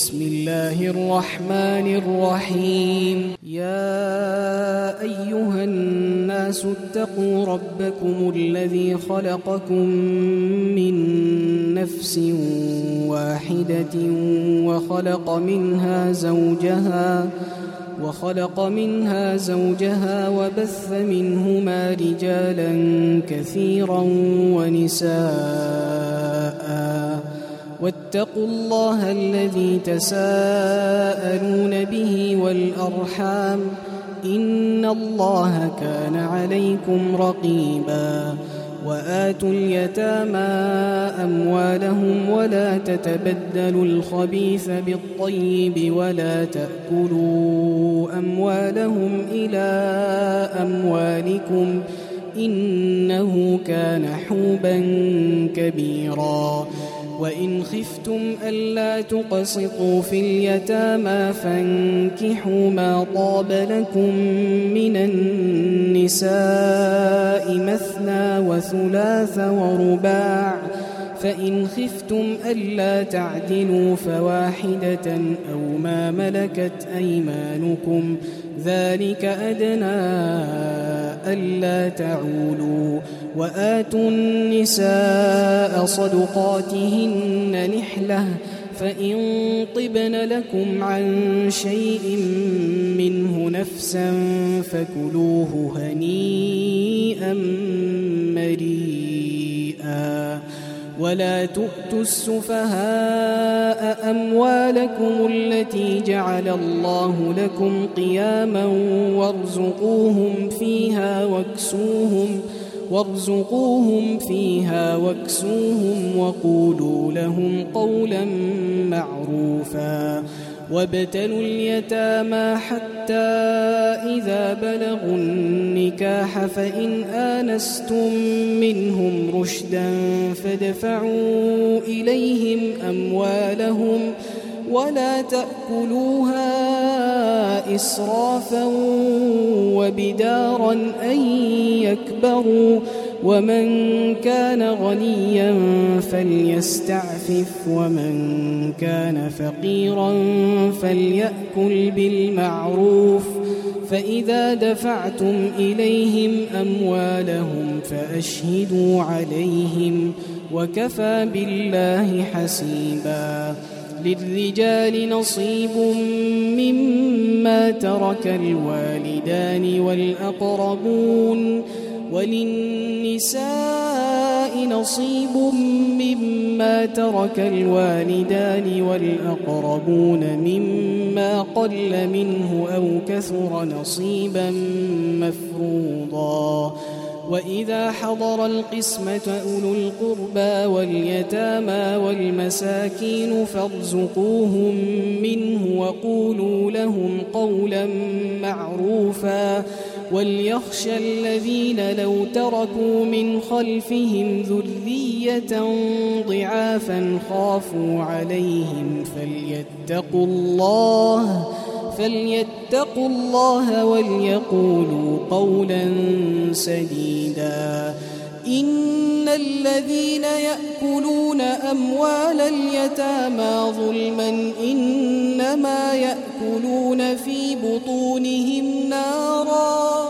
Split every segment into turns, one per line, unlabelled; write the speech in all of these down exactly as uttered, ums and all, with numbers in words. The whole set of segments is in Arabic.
بسم الله الرحمن الرحيم يا أيها الناس اتقوا ربكم الذي خلقكم من نفس واحدة وخلق منها زوجها وخلق منها زوجها وبث منهما رجالا كثيرا ونساء واتقوا الله الذي تساءلون به والأرحام إن الله كان عليكم رقيبا وآتوا اليتامى أموالهم ولا تتبدلوا الخبيث بالطيب ولا تأكلوا أموالهم إلى أموالكم إنه كان حوبا كبيرا وإن خفتم ألا تقسطوا في اليتامى فانكحوا ما طاب لكم من النساء مثنى وثلاث ورباع فإن خفتم ألا تعدلوا فواحدة أو ما ملكت أيمانكم ذلك أدنى ألا تعولوا وآتوا النساء صدقاتهن نحلة فإن طبن لكم عن شيء منه نفسا فكلوه هنيئا مريئا ولا تؤتوا السفهاء أموالكم التي جعل الله لكم قياما وارزقوهم فيها واكسوهم وارزقوهم فيها واكسوهم وقولوا لهم قولا معروفا وابتلوا اليتامى حتى إذا بلغوا النكاح فإن آنستم منهم رشدا فادفعوا إليهم أموالهم ولا تأكلوها إسرافا وبدارا أن يكبروا ومن كان غنيا فليستعفف ومن كان فقيرا فليأكل بالمعروف فإذا دفعتم إليهم أموالهم فأشهدوا عليهم وكفى بالله حسيبا للرجال نصيب مما ترك الوالدان والأقربون وللنساء نصيب مما ترك الوالدان والأقربون مما قل منه أو كثر نصيبا مفروضا وإذا حضر القسمة أولو القربى واليتامى والمساكين فارزقوهم منه وقولوا لهم قولا معروفا وليخشى الذين لو تركوا من خلفهم ذرية ضعافا خافوا عليهم فليتقوا الله فليتقوا الله وليقولوا قولا سديدا إن الذين يأكلون أموال اليتامى ظلما إنما يأكلون في بطونهم نارا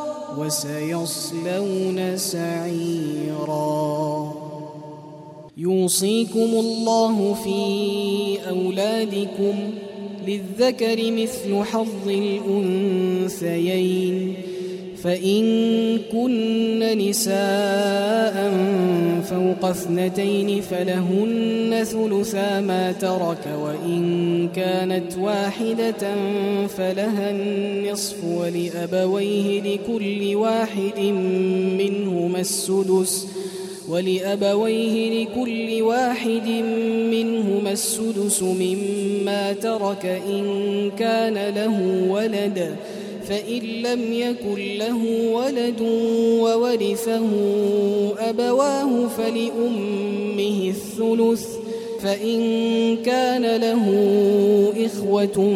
وسيصلون سعيرا يوصيكم الله في أولادكم للذكر مثل حظ الأنثيين فإن كن نساء فوق اثنتين فلهن ثلثا ما ترك وإن كانت واحدة فلها النصف ولأبويه لكل واحد منهما السدس ولأبويه لكل واحد منهما السدس مما ترك إن كان له ولد فإن لم يكن له ولد وورثه أبواه فلأمه الثلث فإن كان له إخوة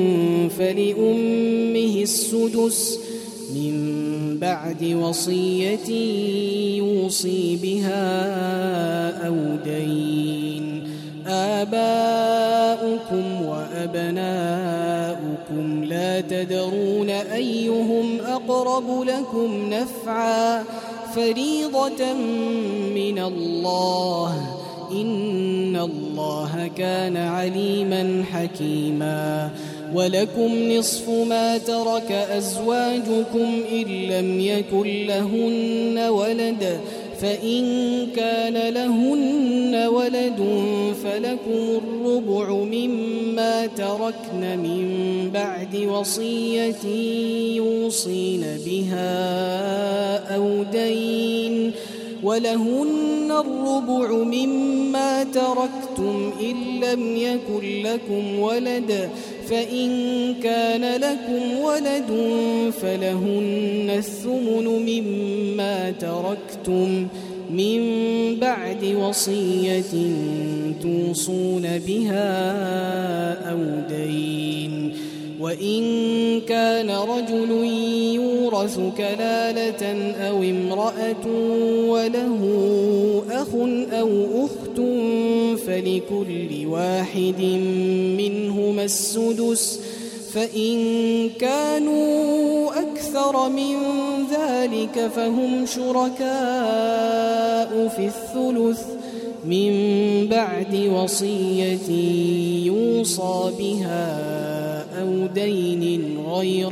فلأمه السدس من بعد وصية يوصي بها أو دين آباؤكم وأبناؤكم لا تدرون أيهم أقرب لكم نفعا فريضة من الله إن الله كان عليما حكيما ولكم نصف ما ترك أزواجكم إن لم يكن لهن ولد فإن كان لهن ولد فلكم الربع مما تركن من بعد وصية يوصين بها أو دين ولهن الربع مما تركتم إن لم يكن لكم ولد فإن كان لكم ولد فلهن الثمن مما تركتم من بعد وصية توصون بها أو دين وإن كان رجل يورث كلالة أو امرأة وله أخ أو أخت فلكل واحد منهما السدس فإن كانوا أكثر من ذلك فهم شركاء في الثلث من بعد وصية يوصى بها أو دين غير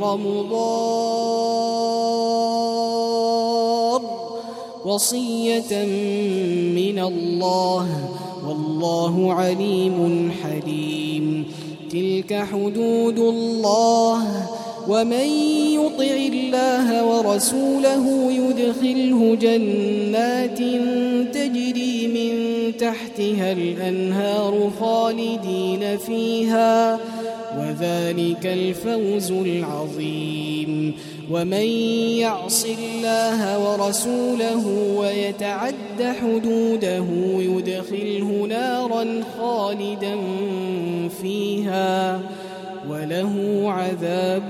مضار وصية من الله والله عليم حليم تلك حدود الله ومن يطع الله ورسوله يدخله جنات تجري من تحتها الأنهار خالدين فيها وذلك الفوز العظيم ومن يعص الله ورسوله ويتعد حدوده يدخله نارا خالدا فيها وله عذاب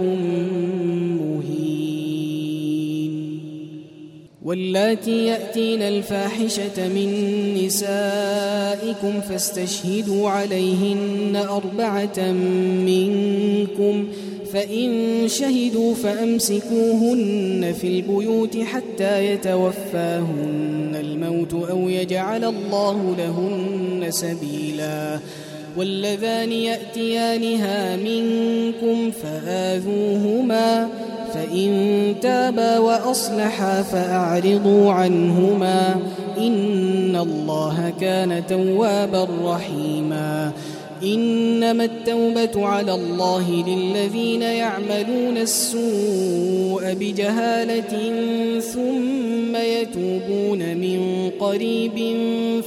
مهين واللاتي يأتين الفاحشة من نسائكم فاستشهدوا عليهن أربعة منكم فإن شهدوا فأمسكوهن في البيوت حتى يتوفاهن الموت أو يجعل الله لهن سبيلا واللذان يأتيانها منكم فآذوهما فإن تابا وأصلحا فأعرضوا عنهما إن الله كان توابا رحيما إنما التوبة على الله للذين يعملون السوء بجهالة ثم يتوبون من قريب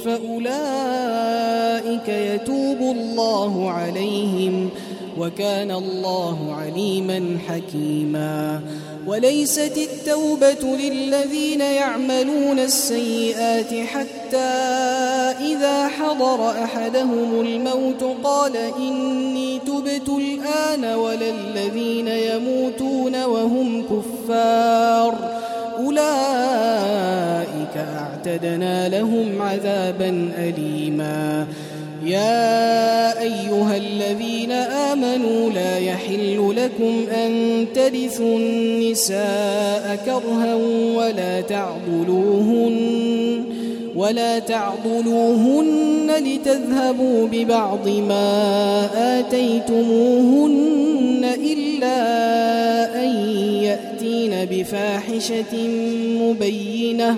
فأولئك يتوب الله عليهم وكان الله عليما حكيما وليست التوبة للذين يعملون السيئات حتى إذا حضر أحدهم الموت قال إني تبت الآن ولا الذين يموتون وهم كفار أولئك أعتدنا لهم عذابا أليما يا أيها الذين آمنوا لا يحل لكم أن ترثوا النساء كرها ولا تعضلوهن ولا تعضلوهن لتذهبوا ببعض ما آتيتموهن إلا أن يأتين بفاحشة مبينة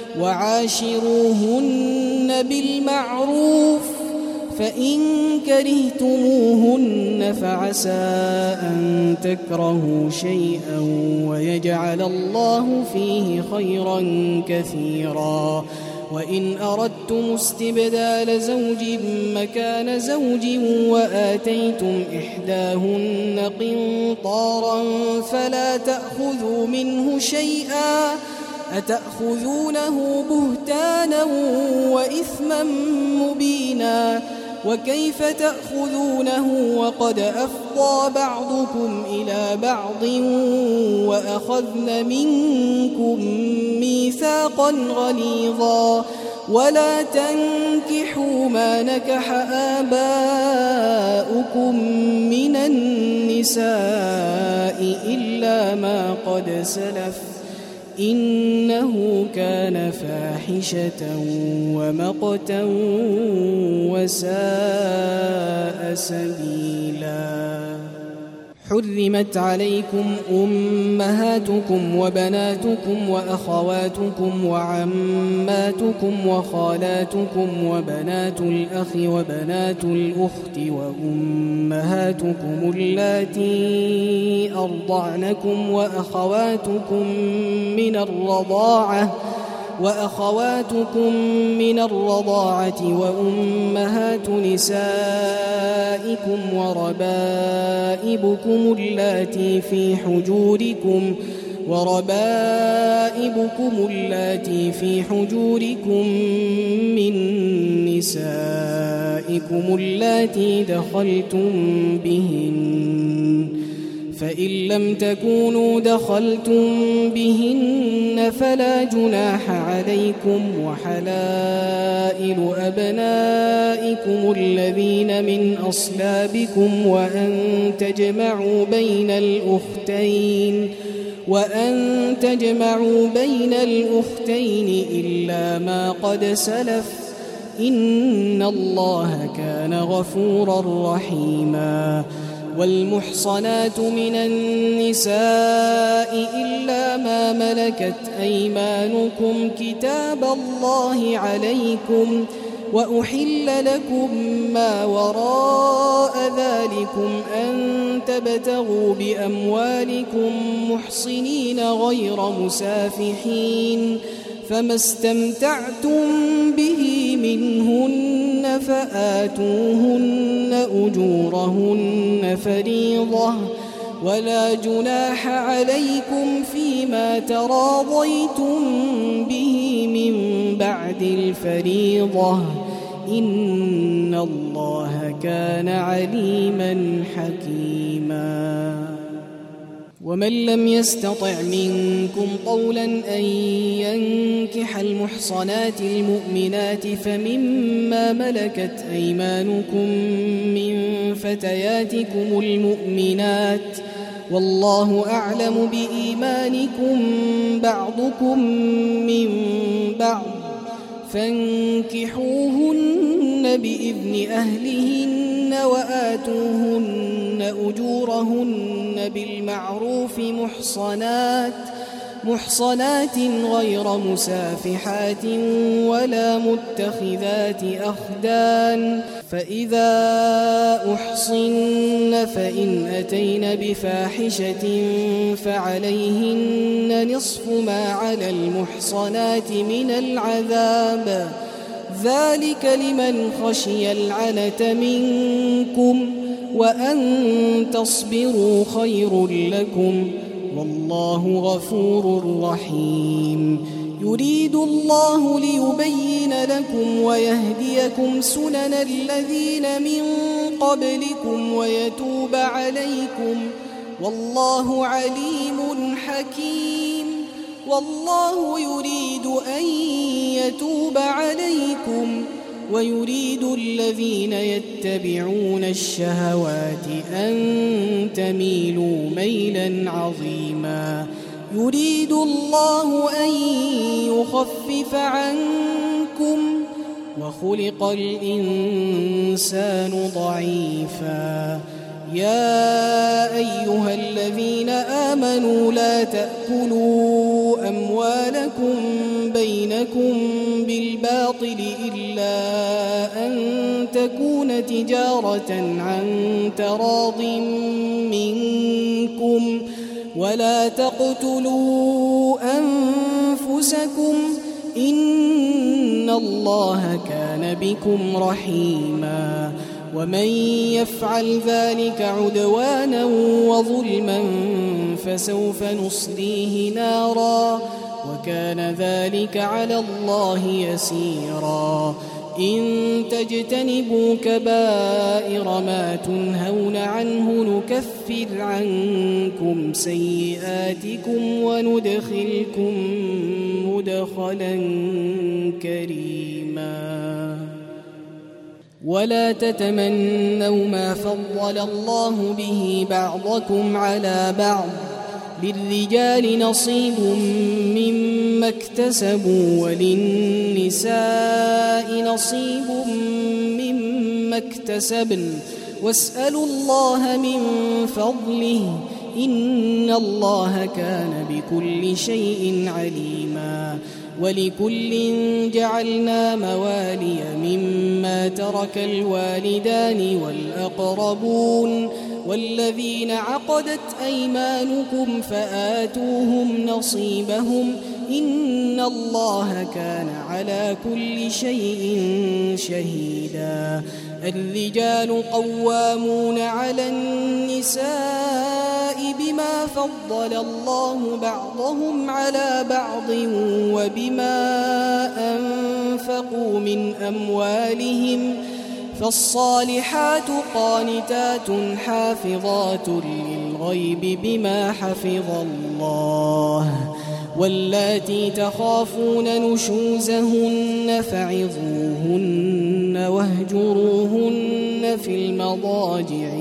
وعاشروهن بالمعروف فإن كرهتموهن فعسى أن تكرهوا شيئا ويجعل الله فيه خيرا كثيرا وإن أردتم استبدال زوج مكان زوج وآتيتم إحداهن قنطارا فلا تأخذوا منه شيئا أتأخذونه بهتانا وإثما مبينا وكيف تأخذونه وقد أفضى بعضكم إلى بعض وأخذن منكم ميثاقا غليظا ولا تنكحوا ما نكح آباؤكم من النساء إلا ما قد سلف إنه كان فاحشة ومقتا وساء سبيلا. حرمت عليكم أمهاتكم وبناتكم وأخواتكم وعماتكم وخالاتكم وبنات الأخ وبنات الأخت وأمهاتكم اللاتي أرضعنكم وأخواتكم من الرضاعة وأخواتكم من الرضاعة وأمهات نسائكم وربائبكم اللاتي في حجوركم وربائبكم اللاتي في حجوركم من نسائكم اللاتي دخلتم بهن فإن لم تكونوا دخلتم بهن فلا جناح عليكم وحلائل أبنائكم الذين من أصلابكم وأن تجمعوا بين الأختين وأن تجمعوا بين الأختين إلا ما قد سلف إن الله كان غفورا رحيما. والمحصنات من النساء إلا ما ملكت أيمانكم كتاب الله عليكم وأحل لكم ما وراء ذلكم أن تبتغوا بأموالكم محصنين غير مسافحين فما استمتعتم به منهن فآتوهن أجورهن فريضة ولا جناح عليكم فيما تراضيتم به من بعد الفريضة إن الله كان عليما حكيما. ومن لم يستطع منكم طولا أن ينكح المحصنات المؤمنات فمما ملكت أيمانكم من فتياتكم المؤمنات والله أعلم بإيمانكم بعضكم من بعض فانكحوهن بإذن أهلهن وآتوهن أجورهن بالمعروف محصنات محصنات غير مسافحات ولا متخذات أخدان فإذا أحصن فإن أتين بفاحشة فعليهن نصف ما على المحصنات من العذاب ذلك لمن خشي العنة منكم وأن تصبروا خير لكم والله غفور رحيم. يريد الله ليبين لكم ويهديكم سنن الذين من قبلكم ويتوب عليكم والله عليم حكيم. والله يريد أن يتوب عليكم ويريد الذين يتبعون الشهوات أن تميلوا ميلا عظيما. يريد الله أن يخفف عنكم وخلق الإنسان ضعيفا. يا أيها الذين آمنوا لا تأكلوا أموالكم بينكم بالباطل إلا أن تكون تجارة عن تراض منكم ولا تقتلوا أنفسكم إن الله كان بكم رحيما. ومن يفعل ذلك عدوانا وظلما فسوف نصليه نارا وكان ذلك على الله يسيرا. إن تجتنبوا كبائر ما تنهون عنه نكفر عنكم سيئاتكم وندخلكم مدخلا كريما ولا تتمنوا ما فضل الله به بعضكم على بعض للرجال نصيب مما اكتسبوا وللنساء نصيب مما اكتسبن واسألوا الله من فضله إن الله كان بكل شيء عليما ولكل جعلنا موالي مما ترك الوالدان والأقربون والذين عقدت أيمانكم فآتوهم نصيبهم إن الله كان على كل شيء شهيدا الرجال قوامون على النساء بما فضل الله بعضهم على بعض وبما أنفقوا من أموالهم فالصالحات قانتات حافظات للغيب بما حفظ الله واللاتي تخافون نشوزهن فعظوهن واهجروهن في المضاجع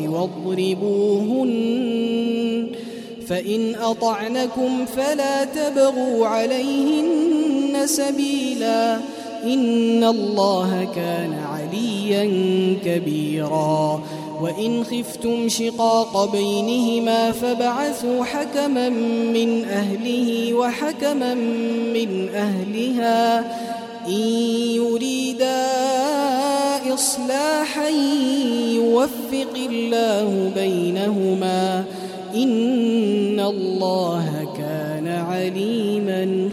واضربوهن فإن أطعنكم فلا تبغوا عليهن سبيلا إن الله كان عليا كبيرا وإن خفتم شقاق بينهما فابعثوا حكما من أهله وحكما من أهلها إن يريدا إصلاحا يوفق الله بينهما إن الله كان عليما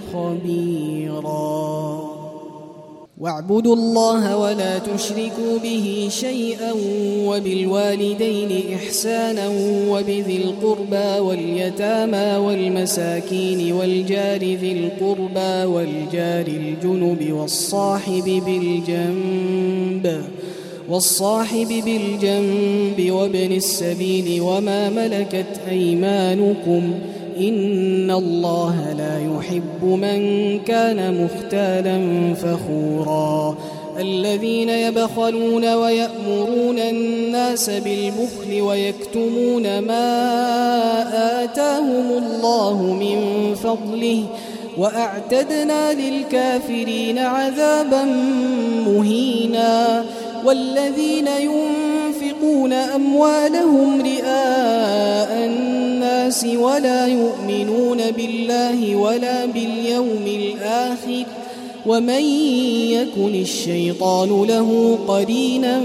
خبيرا واعبدوا الله ولا تشركوا به شيئا وبالوالدين إحسانا وبذي القربى واليتامى والمساكين والجار ذي القربى والجار الجنب والصاحب بالجنب والصاحب بالجنب وابن السبيل وما ملكت أيمانكم إن الله لا يحب من كان مختالا فخورا الذين يبخلون ويأمرون الناس بالبخل ويكتمون ما آتاهم الله من فضله وأعتدنا للكافرين عذابا مهينا والذين ينفقون أموالهم رئاء الناس ولا يؤمنون بالله ولا باليوم الآخر ومن يكن الشيطان له قرينا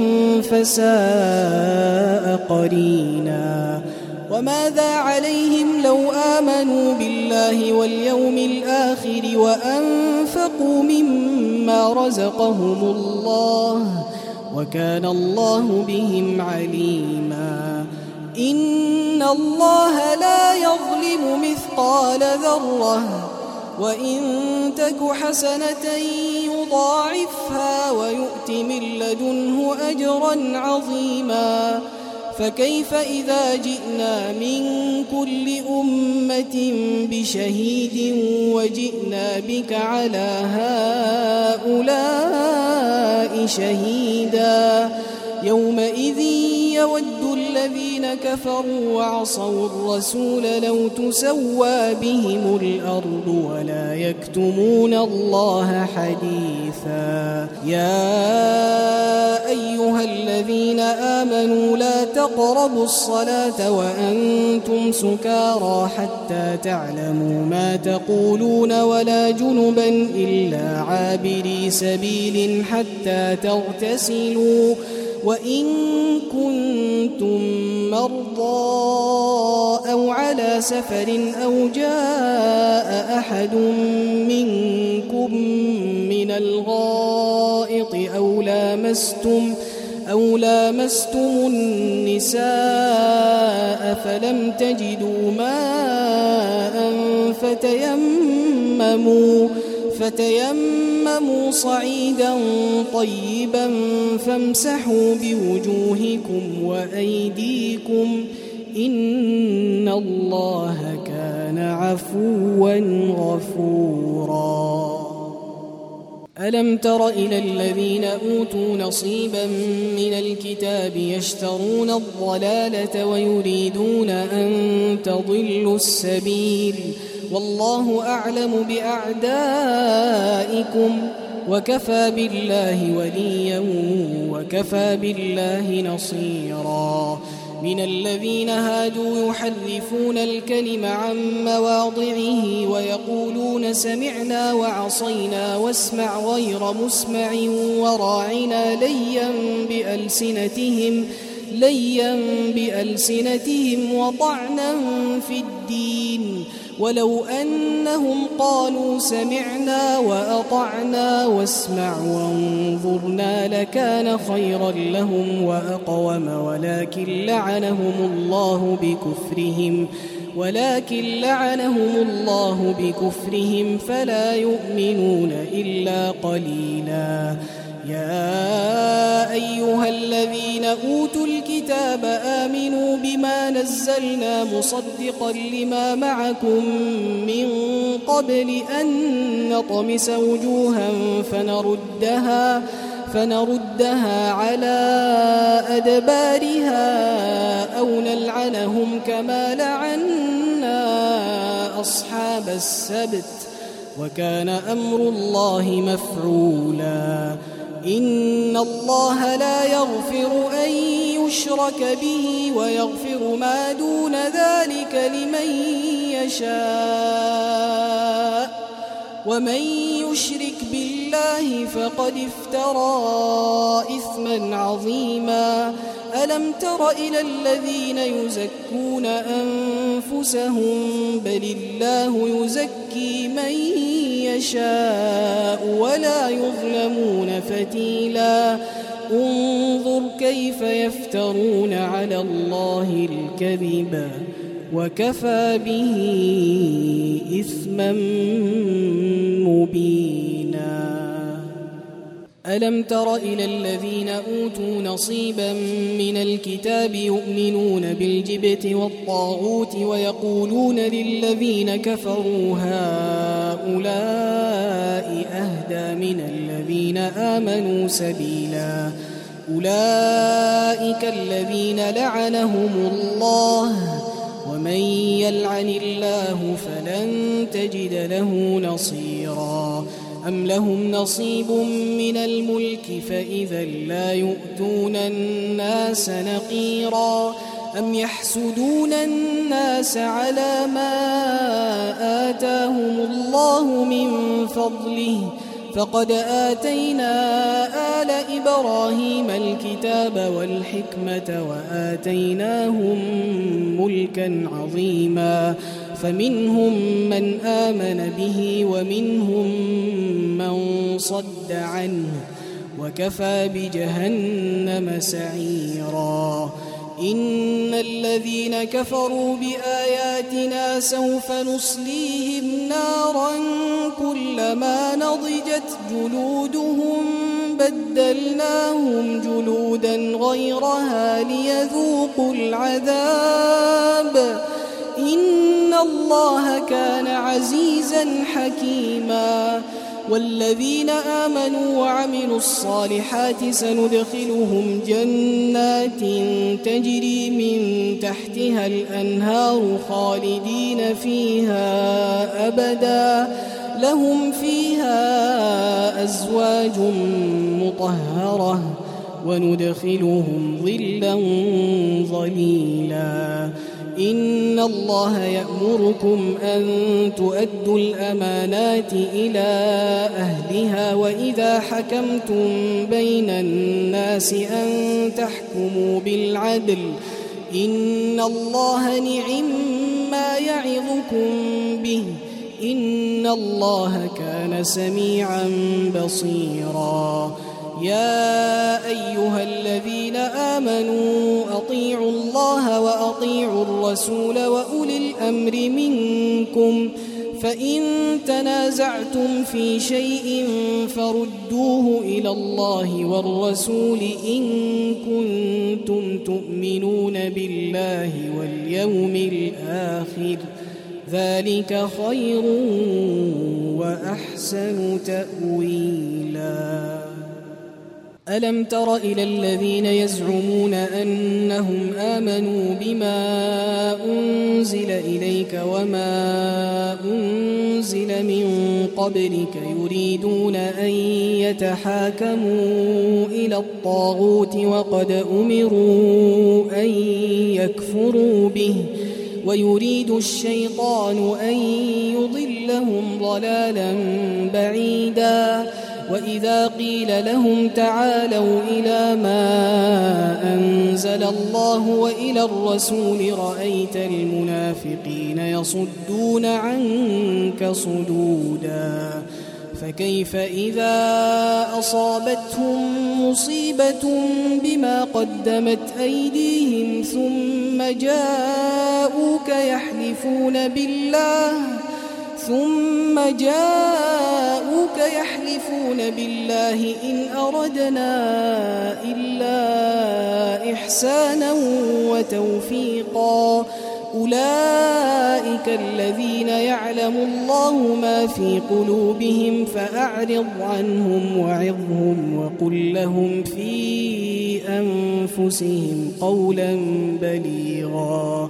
فساء قرينا وماذا عليهم لو آمنوا بالله واليوم الآخر وأنفقوا مما رزقهم الله وكان الله بهم عليما إن الله لا يظلم مثقال ذرة وإن تك حسنة يضاعفها ويؤت من لدنه أجرا عظيما فكيف إذا جئنا من كل أمة بشهيد وجئنا بك على هؤلاء شهيدا يومئذ يود الذين كفروا وعصوا الرسول لو تسوى بهم الأرض ولا يكتمون الله حديثا يا أيها الذين آمنوا لا تقربوا الصلاة وأنتم سكارى حتى تعلموا ما تقولون ولا جنبا إلا عابري سبيل حتى تغتسلوا وإن كنتم مرضى أو على سفر أو جاء أحد منكم من الغائط أو لامستم أو لامستم النساء فلم تجدوا ماء فتيمموا فتيمموا تيمموا صعيدا طيبا فامسحوا بوجوهكم وأيديكم إن الله كان عفوا غفورا. ألم تر إلى الذين أوتوا نصيبا من الكتاب يشترون الضلالة ويريدون أن تضلوا السبيل والله أعلم بأعدائكم وكفى بالله وليا وكفى بالله نصيرا. من الذين هادوا يحرفون الكلم عن مواضعه ويقولون سمعنا وعصينا واسمع غير مسمع وراعنا ليا بألسنتهم ليا بألسنتهم وطعنا في الدين ولو أنهم قالوا سمعنا وأطعنا واسمع وانظرنا لكان خيرا لهم وأقوم ولكن لعنهم الله بكفرهم ولكن لعنهم الله بكفرهم فلا يؤمنون إلا قليلا. يا أيها الذين أوتوا الكتاب آمنوا بما نزلنا مصدقا لما معكم من قبل أن نطمس وجوها فنردها فنردها على أدبارها أو نلعنهم كما لعنا أصحاب السبت وكان أمر الله مفعولا. إن الله لا يغفر أن يشرك به ويغفر ما دون ذلك لمن يشاء ومن يشرك بالله فقد افترى إثما عظيما. ألم تر إلى الذين يزكون أنفسهم بل الله يزكي من يشاء ولا يظلمون فتيلا. انظر كيف يفترون على الله الكذب وكفى به إثما مبينا. ألم تر إلى الذين أوتوا نصيبا من الكتاب يؤمنون بالجبت والطاغوت ويقولون للذين كفروا هؤلاء أهدى من الذين آمنوا سبيلا. أولئك الذين لعنهم الله ومن يلعن الله فلن تجد له نصيرا. أم لهم نصيب من الملك فإذا لا يؤتون الناس نقيرا. أم يحسدون الناس على ما آتاهم الله من فضله فقد آتينا آل إبراهيم الكتاب والحكمة وآتيناهم ملكا عظيما. فمنهم من آمن به ومنهم من صد عنه وكفى بجهنم سعيرا. إن الذين كفروا بآياتنا سوف نصليهم نارا كلما نضجت جلودهم بدلناهم جلودا غيرها ليذوقوا العذاب إن الله كان عزيزا حكيما. والذين آمنوا وعملوا الصالحات سندخلهم جنات تجري من تحتها الأنهار خالدين فيها أبدا لهم فيها أزواج مطهرة وندخلهم ظلا ظليلا. إن الله يأمركم أن تؤدوا الأمانات إلى أهلها وإذا حكمتم بين الناس أن تحكموا بالعدل إن الله نعم ما يعظكم به إن الله كان سميعا بصيرا. يا أيها الذين آمنوا أطيعوا الله وأطيعوا الرسول وأولي الأمر منكم فإن تنازعتم في شيء فردوه إلى الله والرسول إن كنتم تؤمنون بالله واليوم الآخر ذلك خير وأحسن تأويلا. ألم تر إلى الذين يزعمون أنهم آمنوا بما أنزل إليك وما أنزل من قبلك يريدون أن يتحاكموا إلى الطاغوت وقد أمروا أن يكفروا به ويريد الشيطان أن يضلهم ضلالا بعيدا. وإذا قيل لهم تعالوا إلى ما أنزل الله وإلى الرسول رأيت المنافقين يصدون عنك صدودا. فكيف إذا أصابتهم مصيبة بما قدمت أيديهم ثم جاءوك يحلفون بالله ثم جاءوك يحلفون بالله إن أردنا إلا إحسانا وتوفيقا أولئك الذين يعلم الله ما في قلوبهم فأعرض عنهم وعظهم وقل لهم في أنفسهم قولا بليغا.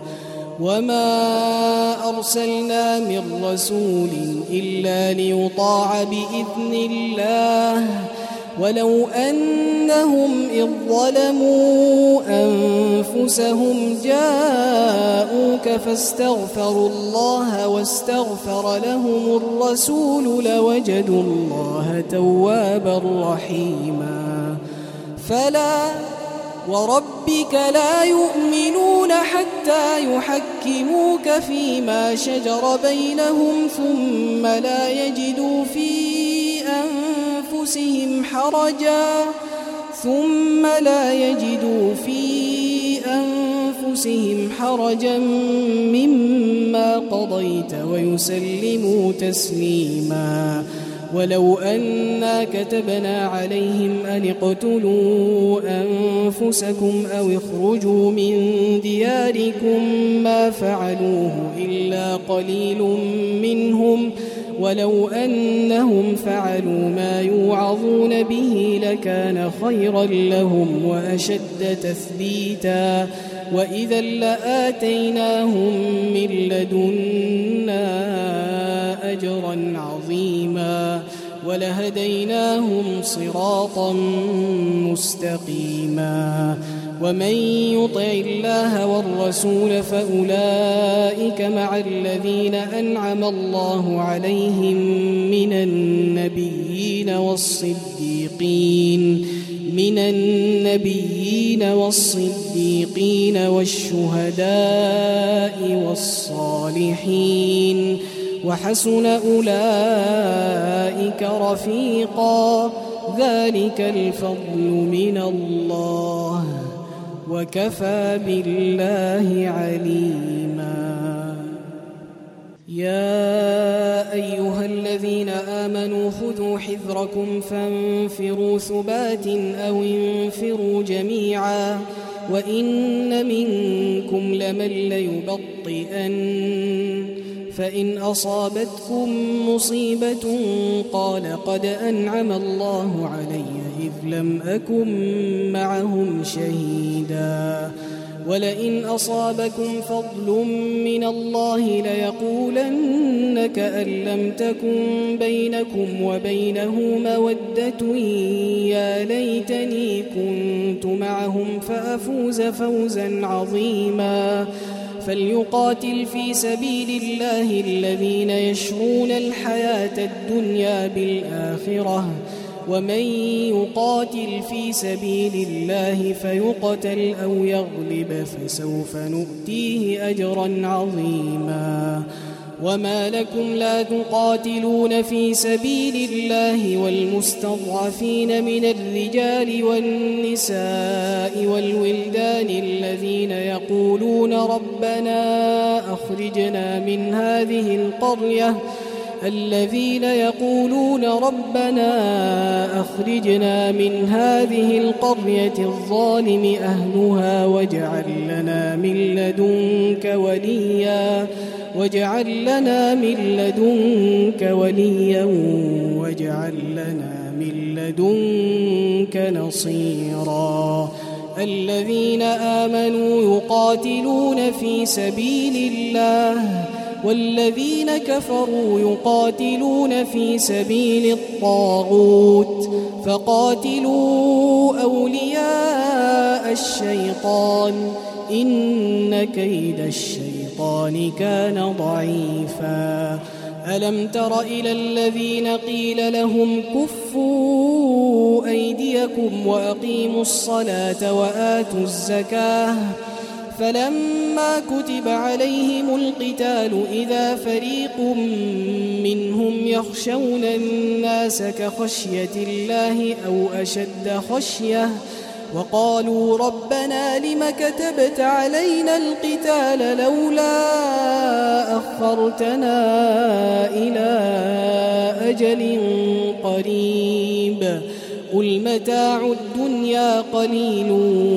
وما أرسلنا من رسول إلا ليطاع بإذن الله ولو أنهم إذ ظلموا أنفسهم جاءوك فاستغفروا الله واستغفر لهم الرسول لوجدوا الله توابا رحيما. فلا وربك لا يؤمنون حتى يحكموك فيما شجر بينهم ثم لا يجدوا في أنفسهم حرجا ثم لا يجدوا في أنفسهم حرجا مما قضيت ويسلموا تسليما. ولو أنا كتبنا عليهم أن اقتلوا أنفسكم أو اخرجوا من دياركم ما فعلوه إلا قليل منهم ولو أنهم فعلوا ما يوعظون به لكان خيرا لهم وأشد تثبيتا. وإذا لآتيناهم من لدنا أجرا عظيما ولهديناهم صراطا مستقيما. ومن يطع الله والرسول فأولئك مع الذين أنعم الله عليهم من النبيين والصديقين من النبيين والصديقين والشهداء والصالحين وحسن أولئك رفيقا. ذلك الفضل من الله وكفى بالله عليما. يا أيها الذين آمنوا خذوا حذركم فانفروا ثبات أو انفروا جميعا وإن منكم لمن ليبطئن فإن أصابتكم مصيبة قال قد أنعم الله علي إذ لم أكن معهم شهيدا ولئن أصابكم فضل من الله ليقولن كأن لم تكن بينكم وبينه مودة يا ليتني كنت معهم فأفوز فوزا عظيما. فليقاتل في سبيل الله الذين يشرون الحياة الدنيا بالآخرة ومن يقاتل في سبيل الله فيقتل أو يغلب فسوف نؤتيه أجرا عظيما. وما لكم لا تقاتلون في سبيل الله والمستضعفين من الرجال والنساء والولدان الذين يقولون ربنا أخرجنا من هذه القرية الذين يقولون ربنا أخرجنا من هذه القرية الظالم أهلها واجعل لنا من لدنك وليا واجعل لنا من لدنك وليا واجعل لنا من لدنك نصيرا الذين آمنوا يقاتلون في سبيل الله والذين كفروا يقاتلون في سبيل الطاغوت فقاتلوا أولياء الشيطان إن كيد الشيطان كان ضعيفا ألم تر إلى الذين قيل لهم كفوا أيديكم وأقيموا الصلاة وآتوا الزكاة فلما كتب عليهم القتال إذا فريق منهم يخشون الناس كخشية الله أو أشد خشية وقالوا ربنا لم كتبت علينا القتال لولا أخرتنا إلى أجل قريب قل متاع الدنيا قليل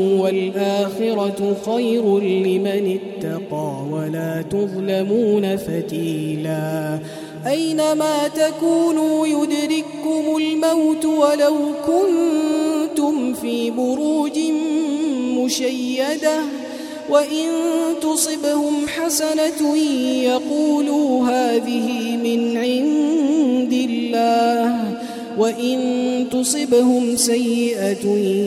والآخرة خير لمن اتقى ولا تظلمون فتيلا أينما تكونوا يدرككم الموت ولو كنتم في بروج مشيدة وإن تصبهم حسنة يقولوا هذه من عند الله وإن تصبهم سيئة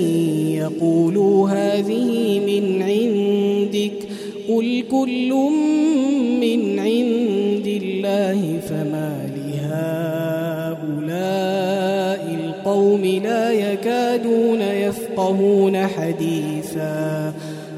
يقولوا هذه من عندك قل كل من عند الله فما لهؤلاء القوم لا يكادون يفقهون حديثا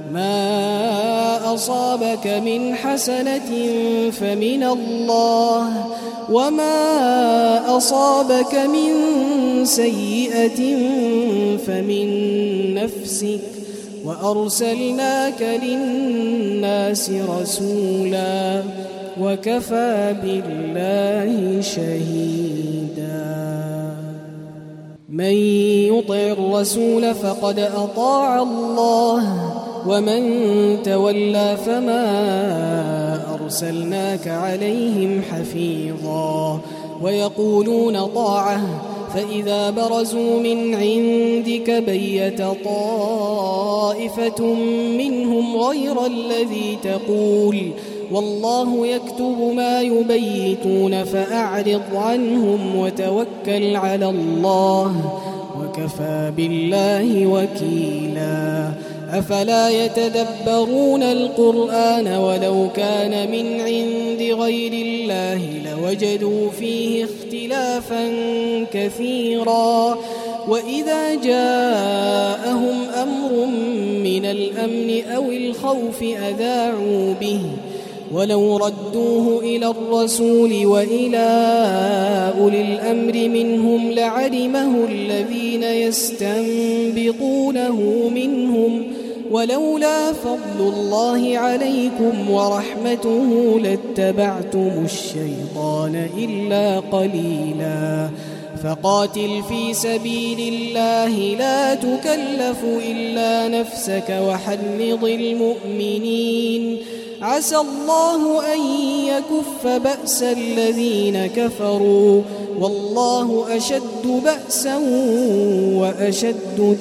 ما أصابك من حسنة فمن الله وما أصابك من سيئة فمن نفسك وأرسلناك للناس رسولا وكفى بالله شهيدا من يطع الرسول فقد أطاع الله ومن تولى فما أرسلناك عليهم حفيظا ويقولون طاعة فإذا برزوا من عندك بيت طائفة منهم غير الذي تقول والله يكتب ما يبيتون فأعرض عنهم وتوكل على الله وكفى بالله وكيلا أفلا يتدبرون القرآن ولو كان من عند غير الله لوجدوا فيه اختلافا كثيرا وإذا جاءهم أمر من الأمن أو الخوف أذاعوا به ولو ردوه إلى الرسول وإلى أولي الأمر منهم لعلمه الذين يستنبطونه منهم ولولا فضل الله عليكم ورحمته لاتبعتم الشيطان إلا قليلا فقاتل في سبيل الله لا تكلف إلا نفسك وحرض المؤمنين عسى الله أن يكف بأس الذين كفروا والله أشد بأسا وأشد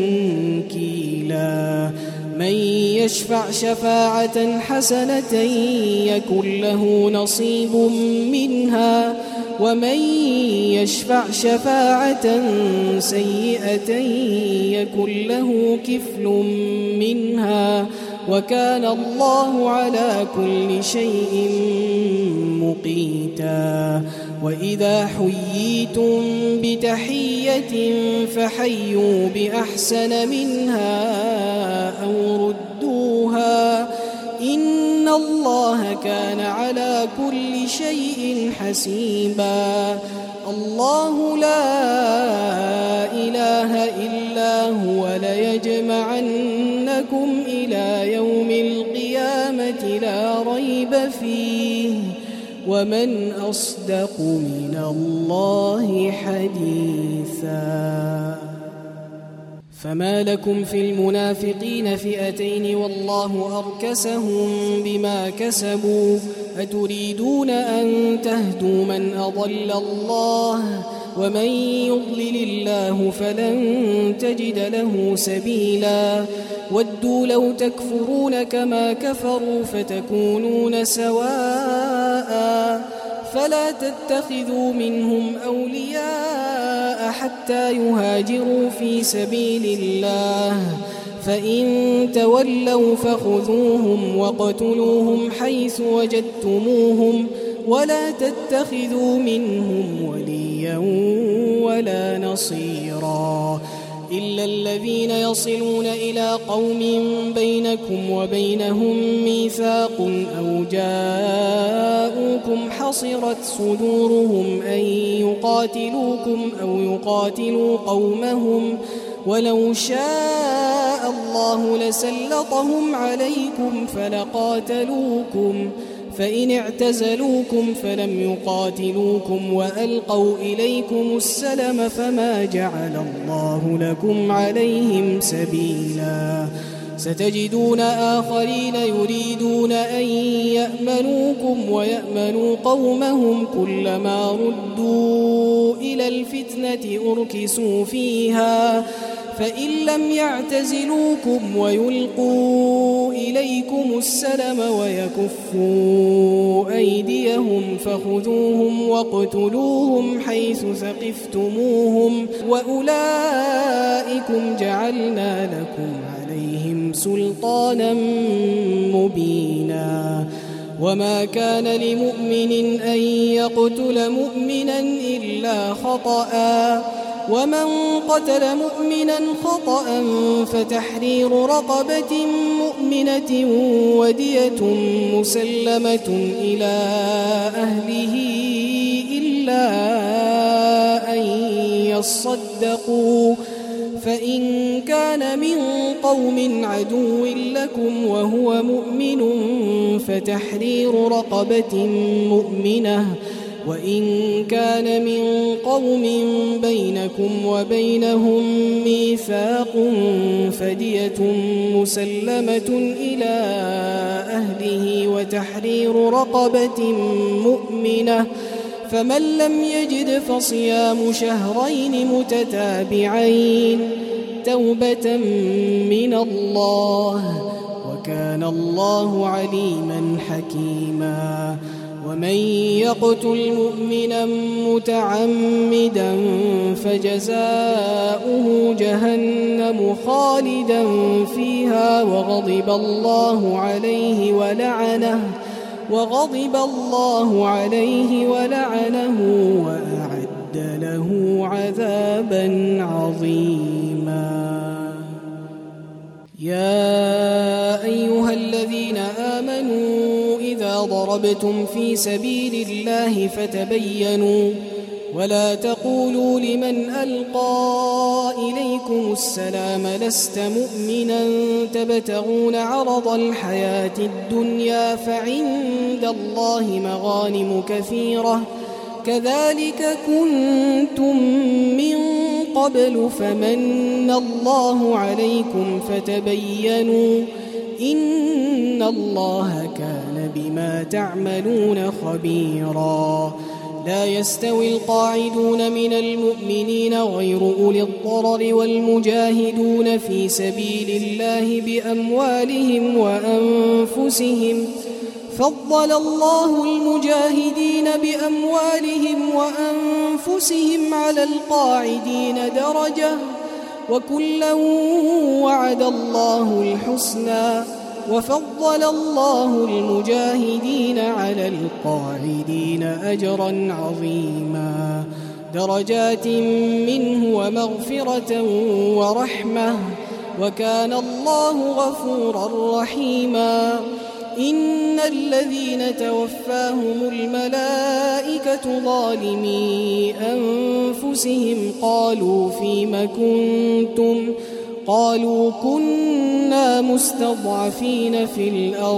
تنكيلا من يشفع شفاعة حسنة يكن له نصيب منها ومن يشفع شفاعة سيئة يكن له كفل منها وكان الله على كل شيء مقيتا وإذا حييتم بتحية فحيوا بأحسن منها أو ردوها إن الله كان على كل شيء حسيبا الله لا إله إلا هو ليجمعنكم إلى يوم القيامة لا ريب فيه ومن أصدق من الله حديثا فما لكم في المنافقين فئتين والله أركسهم بما كسبوا أتريدون أن تهدوا من أضل الله ومن يضلل الله فلن تجد له سبيلا ودوا لو تكفرون كما كفروا فتكونون سواء فلا تتخذوا منهم أولياء حتى يهاجروا في سبيل الله فإن تولوا فخذوهم واقتلوهم حيث وجدتموهم ولا تتخذوا منهم وليا ولا نصيرا إلا الذين يصلون إلى قوم بينكم وبينهم ميثاق أو جاءوكم حصرت صدورهم أن يقاتلوكم أو يقاتلوا قومهم ولو شاء الله لسلطهم عليكم فلقاتلوكم فإن اعتزلوكم فلم يقاتلوكم وألقوا إليكم السلم فما جعل الله لكم عليهم سبيلا ستجدون آخرين يريدون أن يأمنوكم ويأمنوا قومهم كلما ردوا إلى الفتنة أركسوا فيها فإن لم يعتزلوكم ويلقوا إليكم السلم ويكفوا أيديهم فخذوهم واقتلوهم حيث ثقفتموهم وأولئكم جعلنا لكم عليهم سلطانا مبينا وما كان لمؤمن أن يقتل مؤمنا إلا خطأ ومن قتل مؤمنا خطأ فتحرير رقبة مؤمنة ودية مسلمة إلى أهله إلا أن يصدقوا فإن كان من قوم عدو لكم وهو مؤمن فتحرير رقبة مؤمنة وإن كان من قوم بينكم وبينهم ميثاق فدية مسلمة إلى أهله وتحرير رقبة مؤمنة فمن لم يجد فصيام شهرين متتابعين توبة من الله وكان الله عليما حكيما ومن يقتل مؤمنا متعمدا فجزاؤه جهنم خالدا فيها وغضب الله عليه ولعنه وغضب الله عليه ولعنه وأعد له عذابا عظيما يا أيها الذين آمنوا إذا ضربتم في سبيل الله فتبينوا ولا تقولوا لمن ألقى إليكم السلام لست مؤمنا تبتغون عرض الحياة الدنيا فعند الله مغانم كثيرة كذلك كنتم من قبل فمن الله عليكم فتبينوا إن الله كان بما تعملون خبيرا لا يستوي القاعدون من المؤمنين غير أولي الضرر والمجاهدون في سبيل الله بأموالهم وأنفسهم فضل الله المجاهدين بأموالهم وأنفسهم على القاعدين درجة وكلا وعد الله الحسنى وفضل الله المجاهدين على القاعدين أجرا عظيما درجات منه ومغفرة ورحمة وكان الله غفورا رحيما إن الذين توفاهم الملائكة ظالمي أنفسهم قالوا فيم كنتم قالوا كنا مستضعفين في الأرض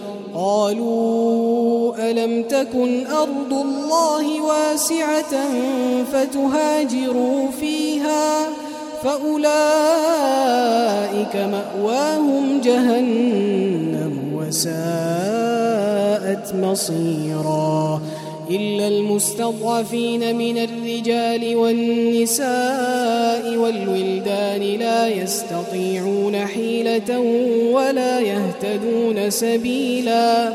قالوا ألم تكن أرض الله واسعة فتهاجروا فيها فأولئك مأواهم جهنم وساءت مصيرا إلا المستضعفين من الرجال والنساء والولدان لا يستطيعون حيلة ولا يهتدون سبيلا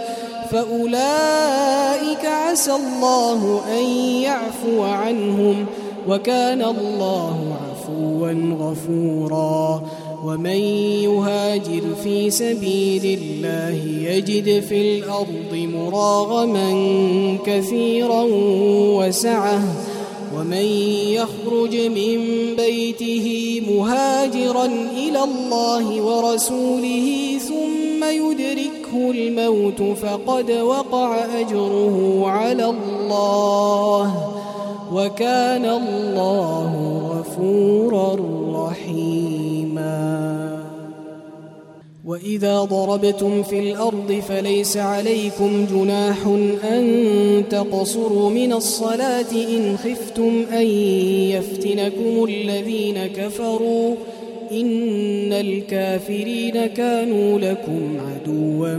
فأولئك عسى الله أن يعفو عنهم وكان الله عفوا غفورا ومن يهاجر في سبيل الله يجد في الأرض مراغما كثيرا وسعة ومن يخرج من بيته مهاجرا إلى الله ورسوله ثم يدركه الموت فقد وقع أجره على الله وكان الله غفورا رحيما وإذا ضربتم في الأرض فليس عليكم جناح أن تقصروا من الصلاة إن خفتم أن يفتنكم الذين كفروا إن الكافرين كانوا لكم عدوا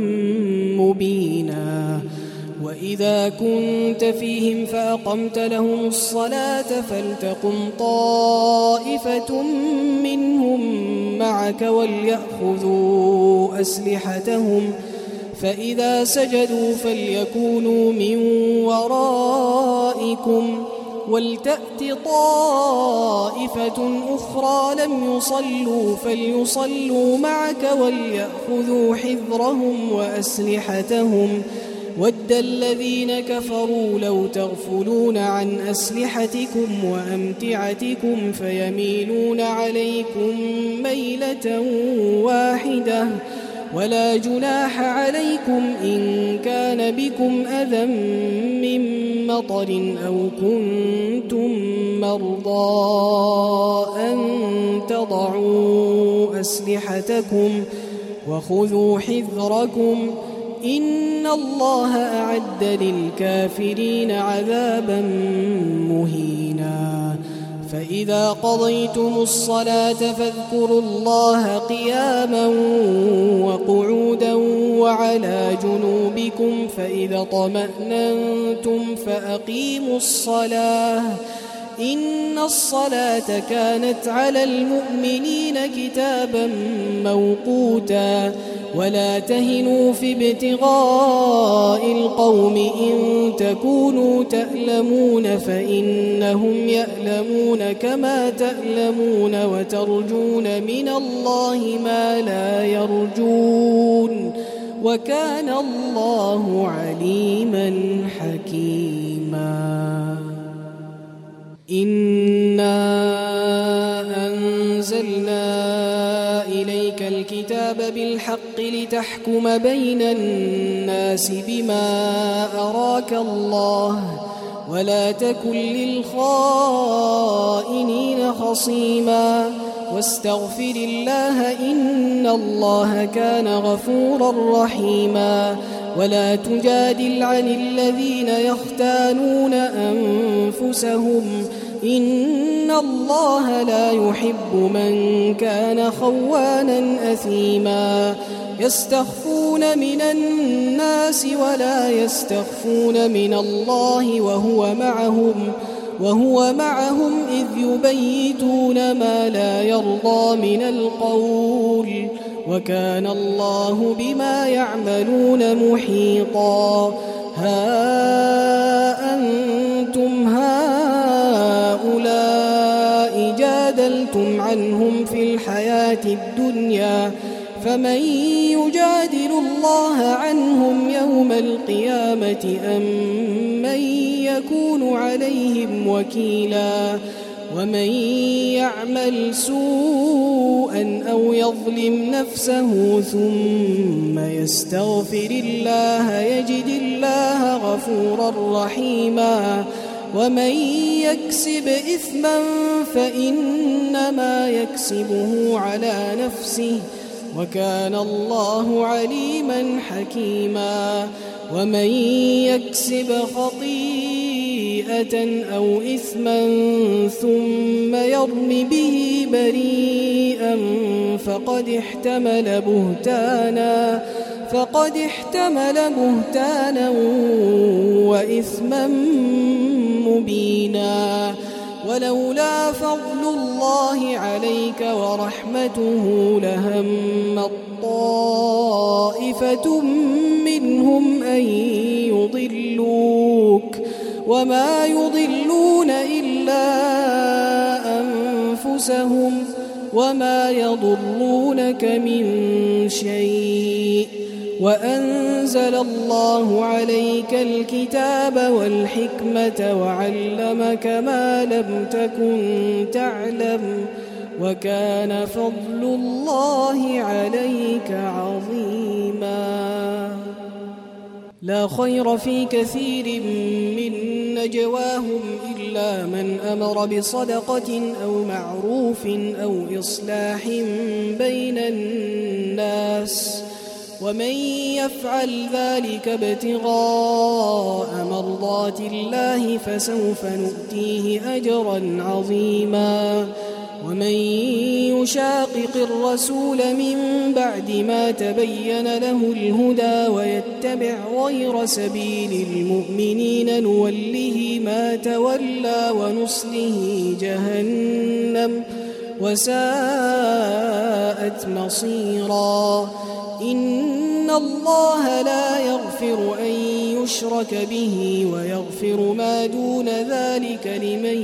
مبينا وإذا كنت فيهم فأقمت لهم الصلاة فلتقم طائفة منهم معك وليأخذوا أسلحتهم فإذا سجدوا فليكونوا من ورائكم ولتأت طائفة أخرى لم يصلوا فليصلوا معك وليأخذوا حذرهم وأسلحتهم ود الذين كفروا لو تغفلون عن أسلحتكم وأمتعتكم فيميلون عليكم ميلة واحدة ولا جناح عليكم إن كان بكم أذى من مطر أو كنتم مرضى أن تضعوا أسلحتكم وخذوا حذركم إن الله أعد للكافرين عذابا مهينا فإذا قضيتم الصلاة فاذكروا الله قياما وقعودا وعلى جنوبكم فإذا طمأننتم فأقيموا الصلاة إن الصلاة كانت على المؤمنين كتابا موقوتا ولا تهنوا في ابتغاء القوم إن تكونوا تألمون فإنهم يألمون كما تألمون وترجون من الله ما لا يرجون وكان الله عليما حكيما إنا أنزلنا إليك الكتاب بالحق لتحكم بين الناس بما أراك الله ولا تكن للخائنين خصيما واستغفر الله إن الله كان غفورا رحيما ولا تجادل عن الذين يختانون أنفسهم إن الله لا يحب من كان خوانا أثيما يستخفون من الناس ولا يستخفون من الله وهو معهم وهو معهم إذ يبيتون ما لا يرضى من القول وكان الله بما يعملون محيطا ها أنتم هؤلاء جادلتم عنهم في الحياة الدنيا فمن يجادل الله عنهم يوم القيامة أم من يكون عليهم وكيلا ومن يعمل سوءا أو يظلم نفسه ثم يستغفر الله يجد الله غفورا رحيما ومن يكسب إثما فإنما يكسبه على نفسه وكان الله عليما حكيما ومن يكسب خطيئة أو إثما ثم يرم به بريئا فقد احتمل بهتانا فقد احتمل بهتانا وإثما مبينا ولولا فضل الله عليك ورحمته لهم طائفة منهم أن يضلوك وما يضلون إلا أنفسهم وما يضرونك من شيء وأنزل الله عليك الكتاب والحكمة وعلمك ما لم تكن تعلم وكان فضل الله عليك عظيما لا خير في كثير من نجواهم إلا من أمر بصدقة أو معروف أو إصلاح بين الناس ومن يفعل ذلك ابتغاء مرضات الله فسوف نؤتيه أجرا عظيما ومن يشاقق الرسول من بعد ما تبين له الهدى ويتبع غير سبيل المؤمنين نوله ما تولى ونصله جهنم وساءت مصيرا إن الله لا يغفر أن يشرك به ويغفر ما دون ذلك لمن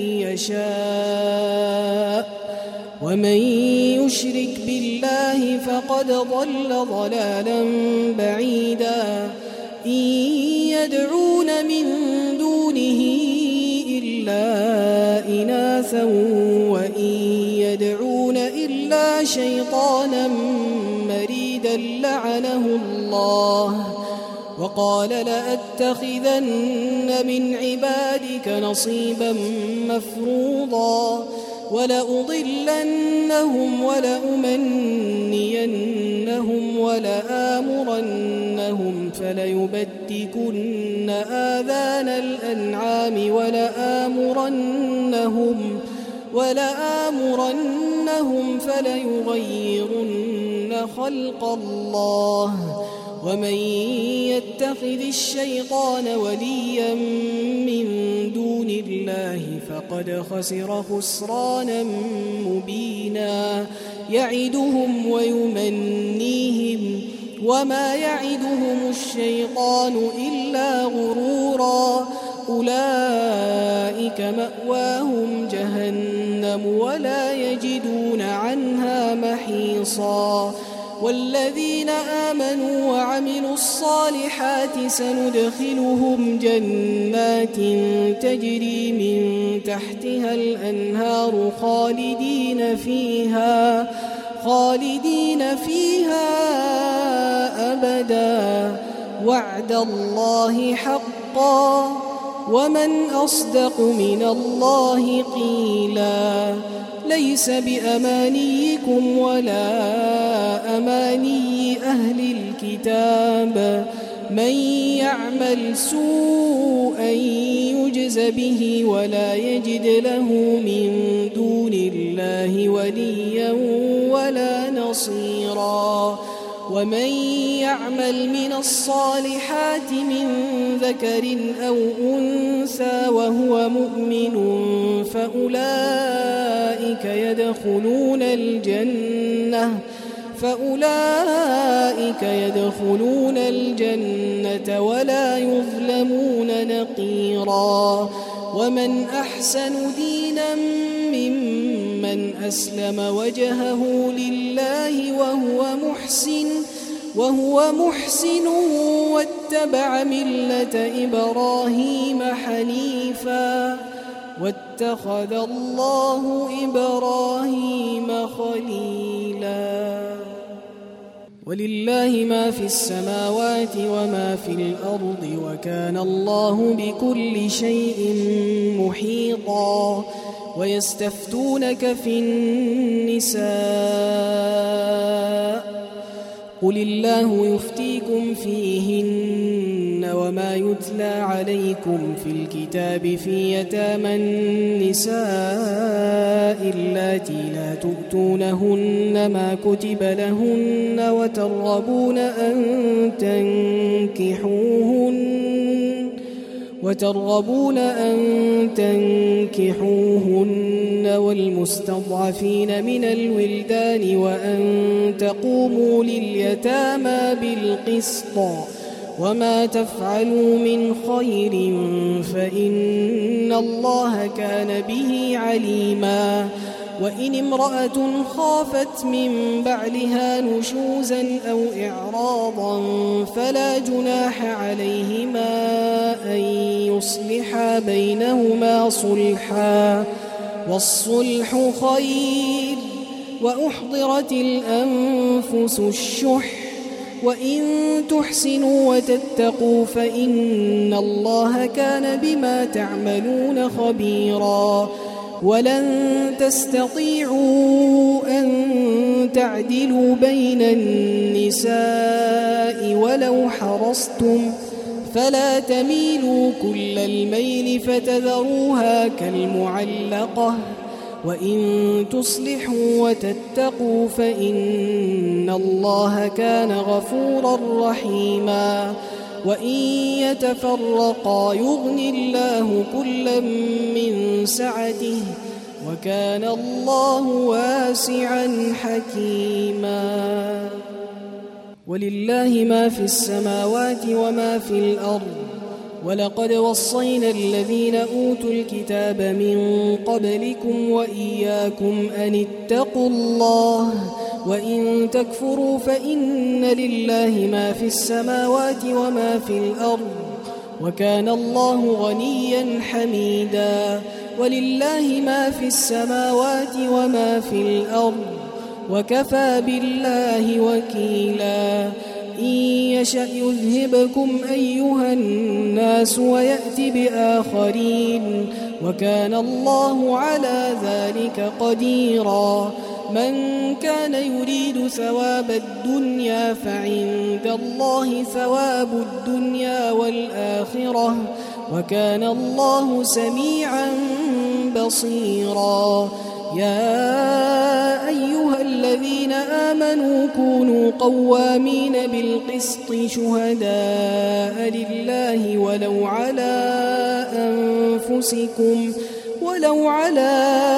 يشاء ومن يشرك بالله فقد ضل ضلالا بعيدا إن يدعون من دونه إلا إناثا وإن يدعون إلا شيطانا مريدا لعنه الله وقال لأتخذن من عبادك نصيبا مفروضا ولأضلنهم ولأمنينهم ولآمرنهم فليبتكن آذان الأنعام ولآمرنهم ولآمرنهم فليغيرن خلق الله ومن يتخذ الشيطان وليا من دون الله فقد خسر خسرانا مبينا يعدهم ويمنيهم وما يعدهم الشيطان إلا غرورا أولئك مأواهم جهنم ولا يجدون عنها محيصا والذين آمنوا وعملوا الصالحات سندخلهم جنات تجري من تحتها الأنهار خالدين فيها خالدين فيها أبدا وعد الله حقا ومن أصدق من الله قيلا ليس بأمانيكم ولا أماني أهل الكتاب من يعمل سوءا يجز به ولا يجد له من دون الله وليا ولا نصيرا ومن يعمل من الصالحات من ذكر أو أنثى وهو مؤمن فأولئك يدخلون الجنة فأولئك يدخلون الجنة ولا يظلمون نقيرا ومن أحسن دينا ممن أسلم وجهه لله وهو محسن وهو محسن واتبع ملة إبراهيم حنيفا واتخذ الله إبراهيم خليلا ولله ما في السماوات وما في الأرض وكان الله بكل شيء محيطا ويستفتونك في النساء قل الله يفتيكم فيهن وما يتلى عليكم في الكتاب في يتامى النساء اللاتي لا تؤتونهن ما كتب لهن وترغبون أن تنكحوهن وترغبون أن تنكحوهن والمستضعفين من الولدان وأن تقوموا لليتامى بالقسط وما تفعلوا من خير فإن الله كان به عليما وإن امرأة خافت من بعلها نشوزا أو إعراضا فلا جناح عليهما أن يصلحا بينهما صلحا والصلح خير وأحضرت الأنفس الشح وإن تحسنوا وتتقوا فإن الله كان بما تعملون خبيرا ولن تستطيعوا أن تعدلوا بين النساء ولو حرصتم فلا تميلوا كل الميل فتذروها كالمعلقة وإن تصلحوا وتتقوا فإن الله كان غفورا رحيما وإن يتفرقا يغن الله كلا من سعته وكان الله واسعا حكيما ولله ما في السماوات وما في الأرض ولقد وصينا الذين أوتوا الكتاب من قبلكم وإياكم أن اتقوا الله وإن تكفروا فإن لله ما في السماوات وما في الأرض وكان الله غنيا حميدا ولله ما في السماوات وما في الأرض وكفى بالله وكيلا إن يشأ يذهبكم أيها الناس ويأت بآخرين وكان الله على ذلك قديرا من كان يريد ثواب الدنيا فعند الله ثواب الدنيا والآخرة وكان الله سميعا بصيرا يا أيها الذين آمنوا كونوا قوامين بالقسط شهداء لله ولو على أنفسكم ولو على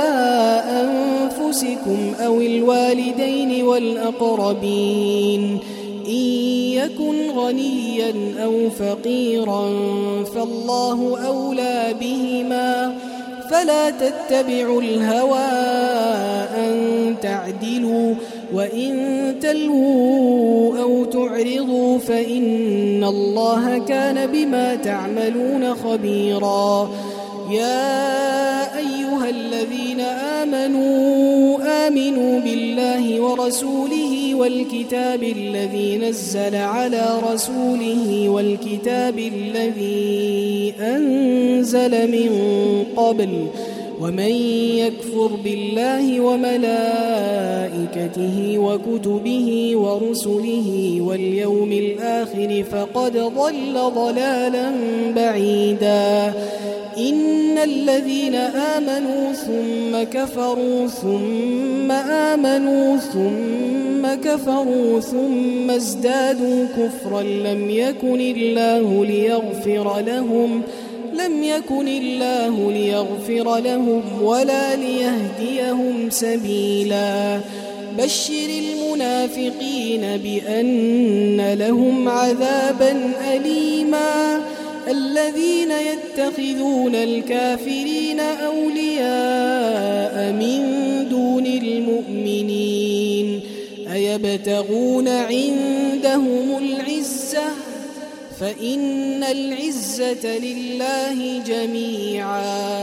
أنفسكم أو الوالدين والأقربين إن يكن غنيا أو فقيرا فالله أولى بهما فلا تتبعوا الهوى أن تعدلوا وإن تلووا أو تعرضوا فإن الله كان بما تعملون خبيرا يا أيها الذين آمنوا آمنوا بالله ورسوله والكتاب الذي نزل على رسوله والكتاب الذي أنزل من قبل ومن يكفر بالله وملائكته وكتبه ورسله واليوم الآخر فقد ضل ضلالا بعيدا إن الذين آمنوا ثم كفروا ثم آمنوا ثم كفروا ثم ازدادوا كفرا لم يكن الله ليغفر لهم لم يكن الله ليغفر لهم ولا ليهديهم سبيلا بشر المنافقين بأن لهم عذابا أليما الذين يتخذون الكافرين أولياء من دون المؤمنين أيبتغون عندهم العزة فإن العزة لله جميعا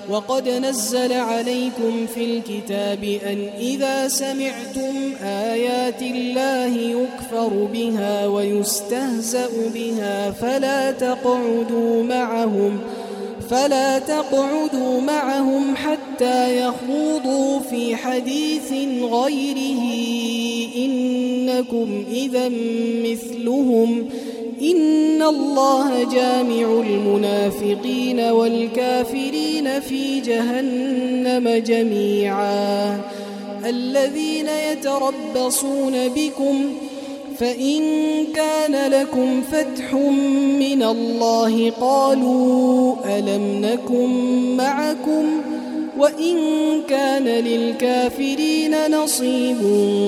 وقد نزل عليكم في الكتاب أن إذا سمعتم آيات الله يكفر بها ويستهزأ بها فلا تقعدوا معهم فلا تقعدوا معهم حتى يخوضوا في حديث غيره إنكم إذا مثلهم إن الله جامع المنافقين والكافرين في جهنم جميعا الذين يتربصون بكم فإن كان لكم فتح من الله قالوا ألم نكن معكم وإن كان للكافرين نصيب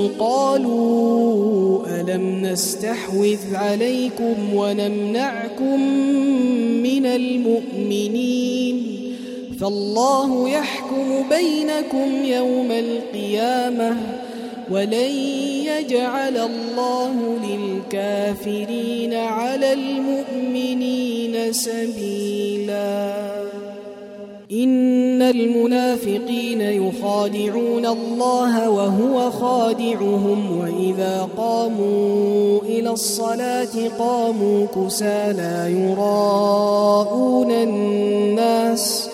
قالوا ألم نستحوذ عليكم ونمنعكم من المؤمنين فالله يحكم بينكم يوم القيامة ولن يجعل الله للكافرين على المؤمنين سبيلا إن المنافقين يخادعون الله وهو خادعهم وإذا قاموا إلى الصلاة قاموا كسالى يراءون الناس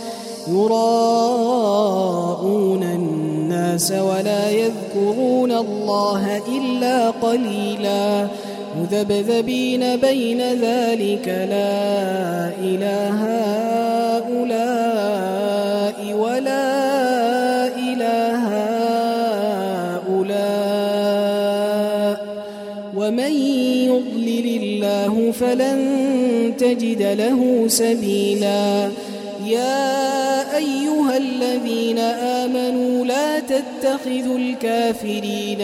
يراءون الناس ولا يذكرون الله إلا قليلا مذبذبين بين ذلك لا إله هؤلاء ولا إله هؤلاء ومن يضلل الله فلن تجد له سبيلا يا أيها الذين آمنوا لا تتخذوا الكافرين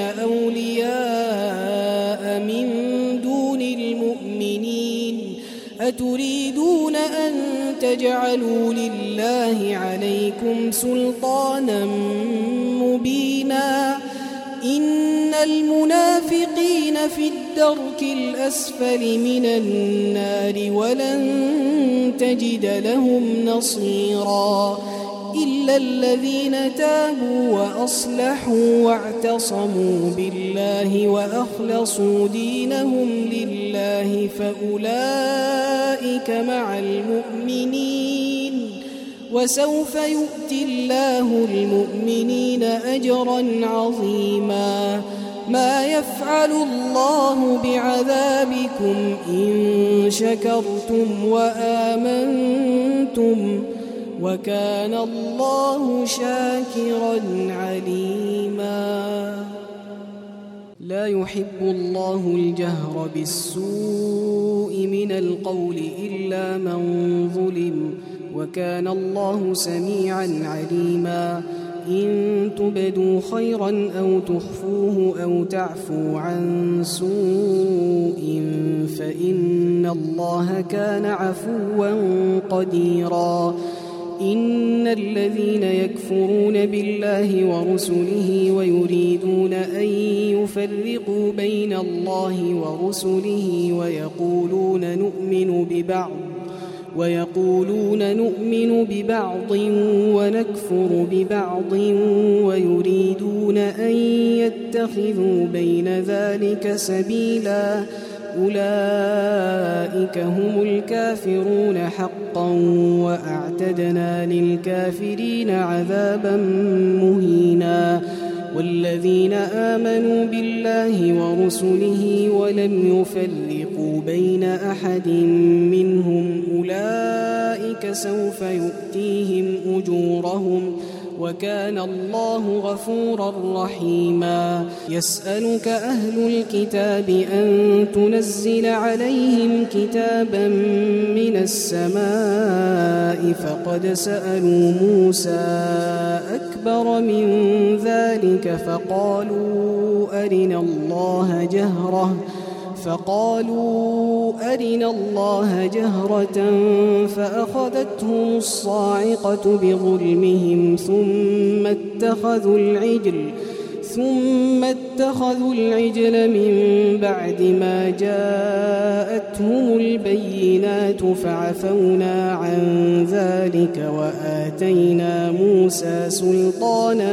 أولياء من دون المؤمنين أتريدون أن تجعلوا لله عليكم سلطانا مبينا إن المنافقين في الدرك الأسفل من النار ولن تجد لهم نصيرا إلا الذين تابوا وأصلحوا واعتصموا بالله وأخلصوا دينهم لله فأولئك مع المؤمنين وسوف يؤتي الله المؤمنين أجرا عظيما ما يفعل الله بعذابكم إن شكرتم وآمنتم وكان الله شاكرا عليما لا يحب الله الجهر بالسوء من القول إلا من ظلم وكان الله سميعا عليما إن تبدوا خيرا أو تخفوه أو تعفوا عن سوء فإن الله كان عفوا قديرا إن الذين يكفرون بالله ورسله ويريدون أن يفرقوا بين الله ورسله ويقولون نؤمن ببعض ويقولون نؤمن ببعض ونكفر ببعض ويريدون أن يتخذوا بين ذلك سبيلا أولئك هم الكافرون حقا وأعتدنا للكافرين عذابا مهينا والذين آمنوا بالله ورسله ولم يفرقوا بين أحد منهم أولئك سوف يؤتيهم أجورهم وكان الله غفورا رحيما يسألك أهل الكتاب أن تنزل عليهم كتابا من السماء فقد سألوا موسى أكبر من ذلك فقالوا أرنا الله جهرة فقالوا أرنا الله جهرة فأخذتهم الصاعقة بظلمهم ثم اتخذوا العجل ثم اتخذوا العجل من بعد ما جاءتهم البينات فعفونا عن ذلك وآتينا موسى سلطانا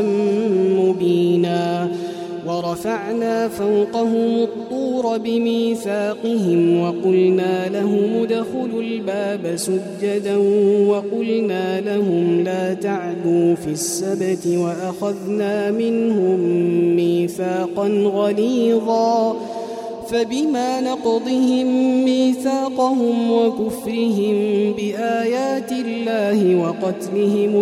مبينا ورفعنا فوقهم الطور بميثاقهم وقلنا لهم ادخلوا الباب سجدا وقلنا لهم لا تعدوا في السبت وأخذنا منهم ميثاقا غليظا فبما نقضهم ميثاقهم وكفرهم بآيات الله وقتلهم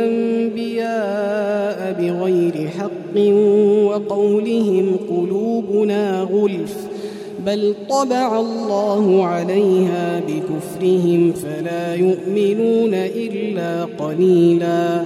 الأنبياء بغير حق وقولهم قلوبنا غلف بل طبع الله عليها بكفرهم فلا يؤمنون إلا قليلا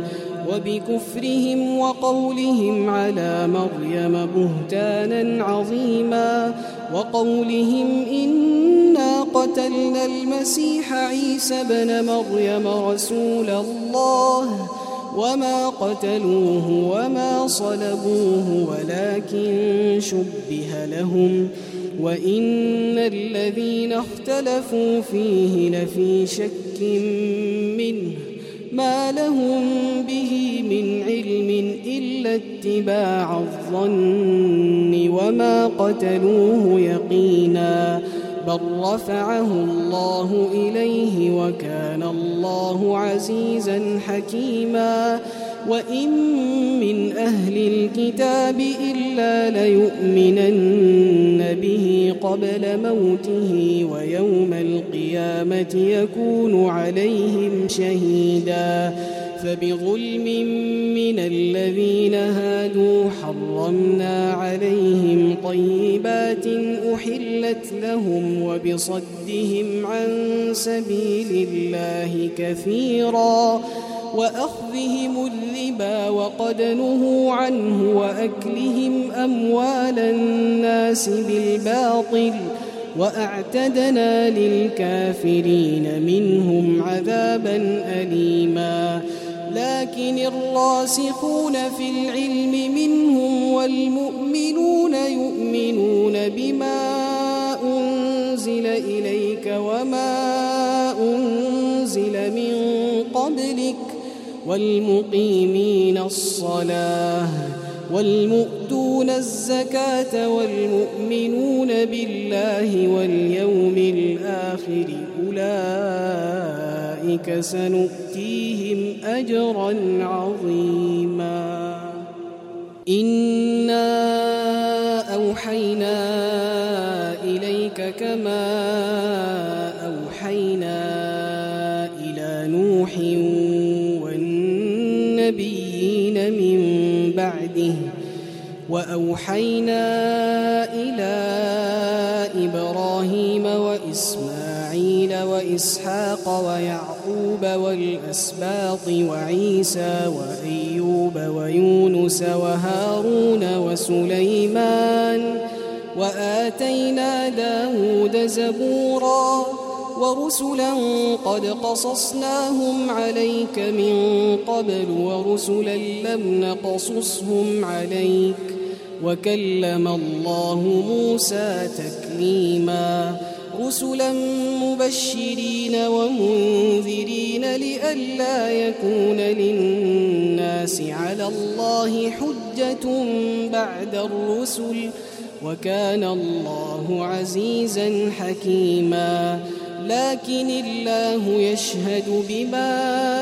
وبكفرهم وقولهم على مريم بهتانا عظيما وقولهم إنا قتلنا المسيح عيسى بن مريم رسول الله وما قتلوه وما صلبوه ولكن شبه لهم وإن الذين اختلفوا فيه لفي شك منه ما لهم به من علم إلا اتباع الظن وما قتلوه يقينا بل رفعه الله إليه وكان الله عزيزا حكيما وإن من أهل الكتاب إلا ليؤمنن به قبل موته ويوم القيامة يكون عليهم شهيدا فبظلم من الذين هادوا حرمنا عليهم طيبات أحلت لهم وبصدهم عن سبيل الله كثيرا وأخذهم الربا وقد نهوا عنه وأكلهم أموال الناس بالباطل وأعتدنا للكافرين منهم عذابا أليما لكن الراسخون في العلم منهم والمؤمنون يؤمنون بما أنزل إليك وما أنزل من قبلك والمقيمين الصلاة والمؤتون الزكاة والمؤمنون بالله واليوم الآخر أولئك سنؤتيهم أجرا عظيما إنا أوحينا إليك كما أوحينا إلى نوح والنبيين من بعده وأوحينا إلى إبراهيم وإسماعيل وإسحاق ويعقوب والأسباط وعيسى وأيوب ويونس وهارون وسليمان وآتينا داود زبورا ورسلا قد قصصناهم عليك من قبل ورسلا لم نقصصهم عليك وكلم الله موسى تكليما رسلا مبشرين ومنذرين لئلا يكون للناس على الله حجة بعد الرسل وكان الله عزيزا حكيما لكن الله يشهد بما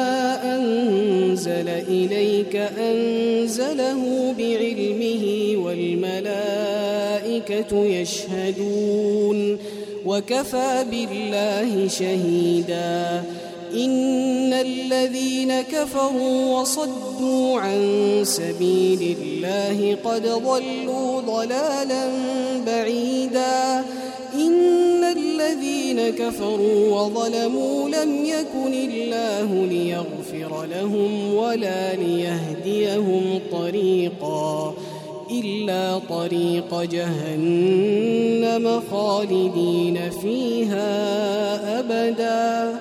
أنزل إليك أنزله بعلمه والملائكة يشهدون وكفى بالله شهيدا إن الذين كفروا وصدوا عن سبيل الله قد ضلوا ضلالا بعيدا إن الذين كفروا وظلموا لم يكن الله ليغفر لهم ولا ليهديهم طريقا إلا طريق جهنم خالدين فيها أبدا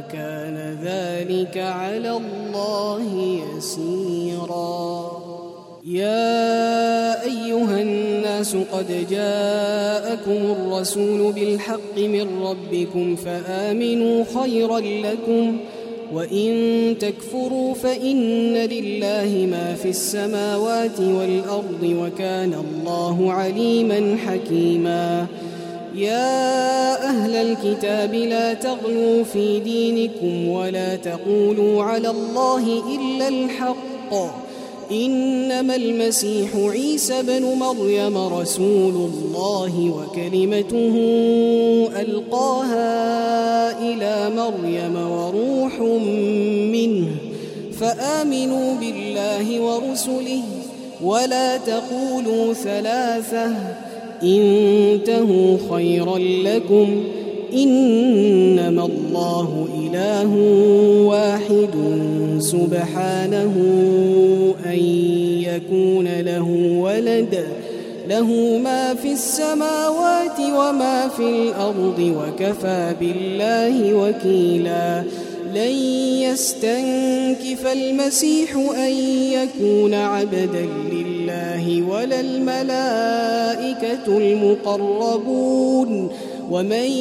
وكان ذلك على الله يسيرا يا أيها الناس قد جاءكم الرسول بالحق من ربكم فآمنوا خيرا لكم وإن تكفروا فإن لله ما في السماوات والأرض وكان الله عليما حكيما. يا أهل الكتاب لا تغلوا في دينكم ولا تقولوا على الله إلا الحق إنما المسيح عيسى بن مريم رسول الله وكلمته ألقاها إلى مريم وروح منه فآمنوا بالله ورسله ولا تقولوا ثلاثة انتهوا خيرا لكم إنما الله إله واحد سبحانه أن يكون له ولد له ما في السماوات وما في الأرض وكفى بالله وكيلا. لن يستنكف المسيح أن يكون عبدا لله ولا الملائكة المقربون ومن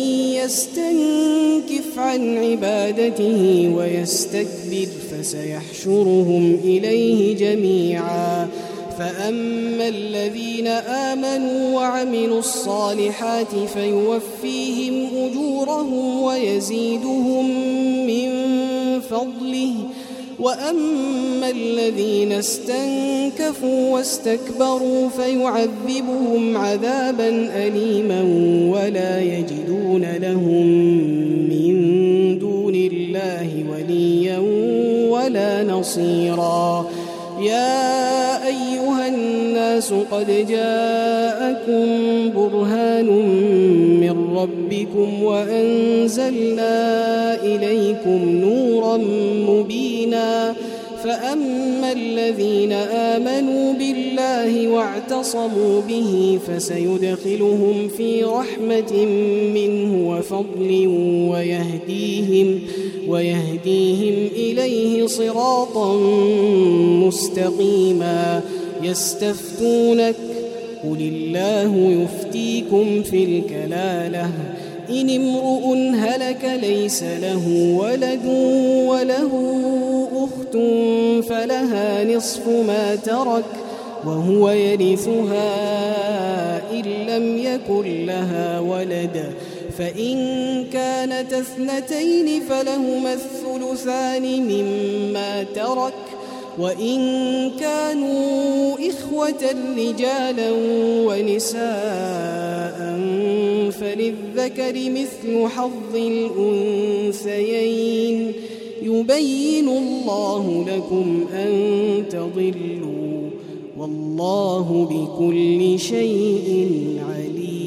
يستنكف عن عبادته ويستكبر فسيحشرهم إليه جميعا. فأما الذين آمنوا وعملوا الصالحات فيوفيهم أجورهم ويزيدهم من فضله وأما الذين استنكفوا واستكبروا فيعذبهم عذابا أليما ولا يجدون لهم من دون الله وليا ولا نصيرا. يا أيها الناس قد جاءكم برهان من ربكم وأنزلنا إليكم نورا مبينا. فأما الذين آمنوا بالله واعتصموا به فسيدخلهم في رحمة منه وفضل ويهديهم, ويهديهم إليه صراطا مستقيما. يستفتونك قل الله يفتيكم في الكلالة إن امرؤ هلك ليس له ولد وله أخت فلها نصف ما ترك وهو يرثها إن لم يكن لها ولد فإن كانت اثنتين فلهما الثلثان مما ترك وإن كانوا إخوة رجالا ونساء فللذكر مثل حظ الأنثيين يبين الله لكم أن تضلوا والله بكل شيء عليم.